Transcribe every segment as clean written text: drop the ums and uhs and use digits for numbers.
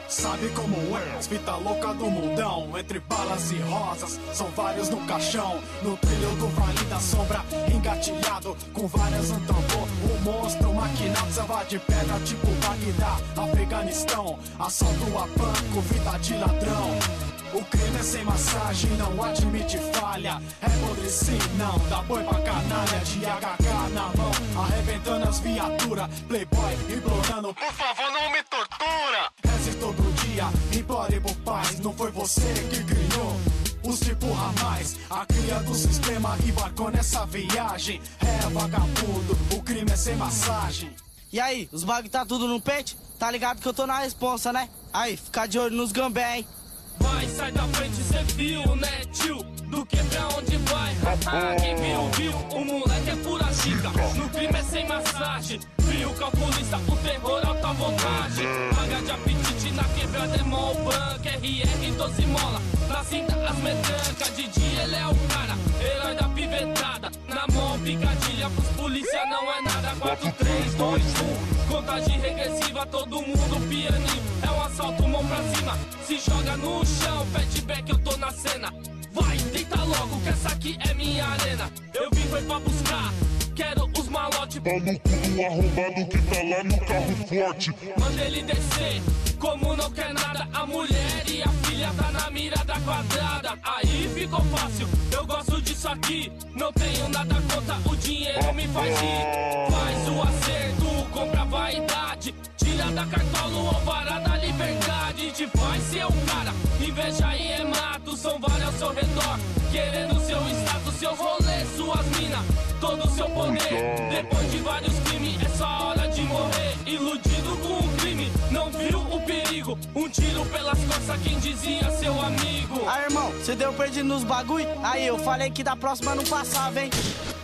Sabe como é? As fita louca do mundão. Entre balas e rosas, são vários no caixão. No trilho do Vale da Sombra, engatilhado com várias no tambor. O monstro maquinado, selva de pedra tipo Bagdá, Afeganistão. Assalto a banco, vida de ladrão. O crime é sem massagem, não admite falha. É podre sim, não, dá boi pra canalha. De HK na mão, arrebentando as viaturas. Playboy implorando, por favor não me tortura. Reze todo dia, implore por paz. Não foi você que criou os tipo ramais. A cria do sistema embarcou nessa viagem. É vagabundo, o crime é sem massagem. E aí, os bagulho tá tudo no pente? Tá ligado que eu tô na responsa, né? Aí, fica de olho nos gambé, hein? Vai, sai da frente, cê viu, né, tio? Do que pra onde vai? Quem viu, viu, o moleque é pura chica. No crime é sem massagem. Viu, calculista, o terror, alta vontade. Paga de apetite na quebrada, é mó banco. RR, 12 mola, na cinta as metrancas. De dia ele é o cara, herói da pivetada. Na mão, picadilha, pros polícia não é nada. 4, 3, 2, 1, contagem regressiva, todo mundo pianinho. É um assalto, mão pra cima, se joga no chão. Fatback, eu tô na cena. Vai, deita logo que essa aqui é minha arena. Eu vim foi pra buscar, quero os malotes. Tá no cu do arrombado que tá lá no carro forte. Manda ele descer, como não quer nada. A mulher e a filha tá na mira da quadrada. Aí ficou fácil, eu gosto disso aqui. Não tenho nada contra, o dinheiro me faz rir. Faz o acerto, compra a vaidade. Tira da cartola o alvará da liberdade. Te faz ser um cara, inveja e é mato. São vários ao seu redor, querendo seu status, seus rolês, suas minas, todo o seu poder. Depois de vários crimes, é só hora de morrer. Iludido com o crime, não viu o perigo. Um tiro pelas costas, quem dizia seu amigo. Aí, irmão, você deu perdido nos bagulho? Aí, eu falei que da próxima não passava, hein?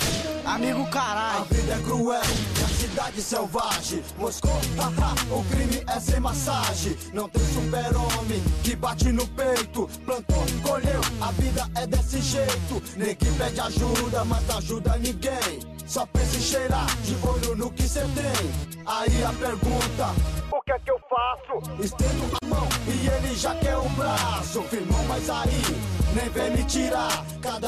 Amigo caralho. A vida é cruel, e a cidade selvagem. Moscou, haha, o crime é sem massagem. Não tem super-homem que bate no peito. Plantou, colheu, a vida é desse jeito. Ninguém pede ajuda, mas não ajuda ninguém. Só pensa em cheirar, de olho no que cê tem. Aí a pergunta, o que é que eu faço? Estendo a mão e ele já quer o braço. Firmão, mas aí, nem vem me tirar. Cada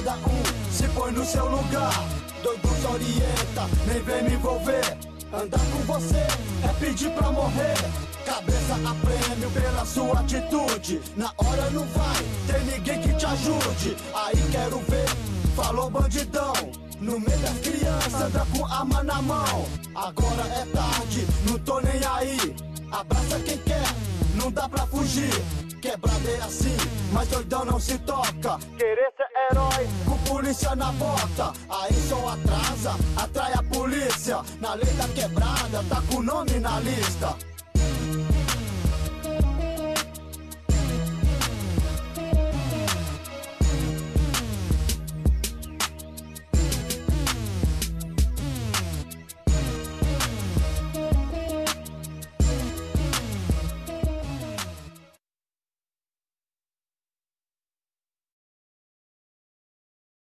um, se põe no seu lugar. Doido se orienta, nem vem me envolver. Andar com você é pedir pra morrer. Cabeça a prêmio pela sua atitude. Na hora não vai ter ninguém que te ajude. Aí quero ver, falou bandidão. No meio das crianças, anda com arma na mão. Agora é tarde, não tô nem aí. Abraça quem quer, não dá pra fugir. Quebrada é assim, mas doidão não se toca. Querer ser herói, com polícia na bota. Aí só atrasa, atrai a polícia. Na lei da quebrada, tá com o nome na lista.